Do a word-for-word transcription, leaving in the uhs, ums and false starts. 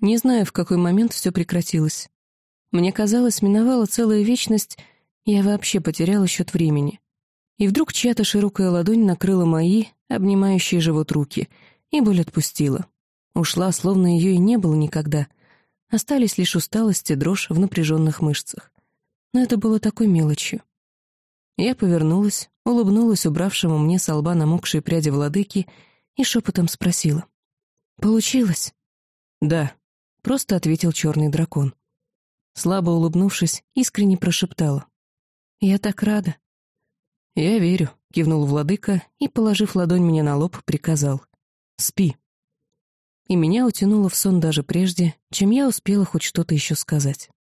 Не знаю, в какой момент все прекратилось. Мне казалось, миновала целая вечность, и я вообще потеряла счет времени. И вдруг чья-то широкая ладонь накрыла мои, обнимающие живот руки, и боль отпустила. Ушла, словно ее и не было никогда. Остались лишь усталость и дрожь в напряженных мышцах. Но это было такой мелочью. Я повернулась, улыбнулась убравшему мне со лба намокшие пряди владыки и шепотом спросила. «Получилось?» «Да», — просто ответил черный дракон. Слабо улыбнувшись, искренне прошептала. «Я так рада». «Я верю», — кивнул владыка и, положив ладонь мне на лоб, приказал. «Спи». И меня утянуло в сон даже прежде, чем я успела хоть что-то еще сказать.